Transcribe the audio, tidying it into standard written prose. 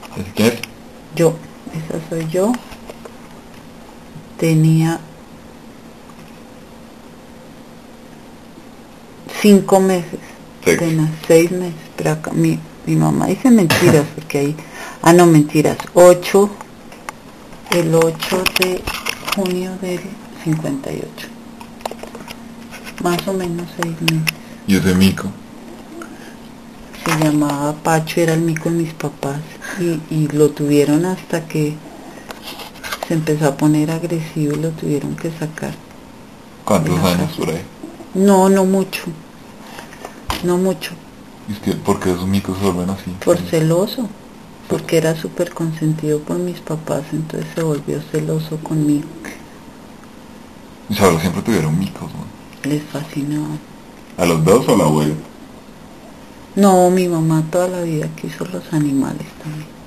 ¿Ese quién es? Yo, esa soy yo. Tenía 5 meses, Sexo. apenas 6 meses, pero acá mi mamá dice mentiras, porque ahí, no mentiras, el 8 de junio del 58, más o menos 6 meses. ¿Y ese mico? Se llamaba Pacho, era el mico de mis papás, y lo tuvieron hasta que se empezó a poner agresivo y lo tuvieron que sacar de ¿Cuántos la años casa. por ahí? No, no mucho, no mucho. ¿Y es que por qué esos micos se vuelven así? Por celoso, porque era súper consentido por mis papás, entonces se volvió celoso conmigo. Mis abuelos siempre tuvieron micos, ¿no? Les fascinaba. ¿A los dos o al abuelo? No, mi mamá toda la vida quiso los animales también.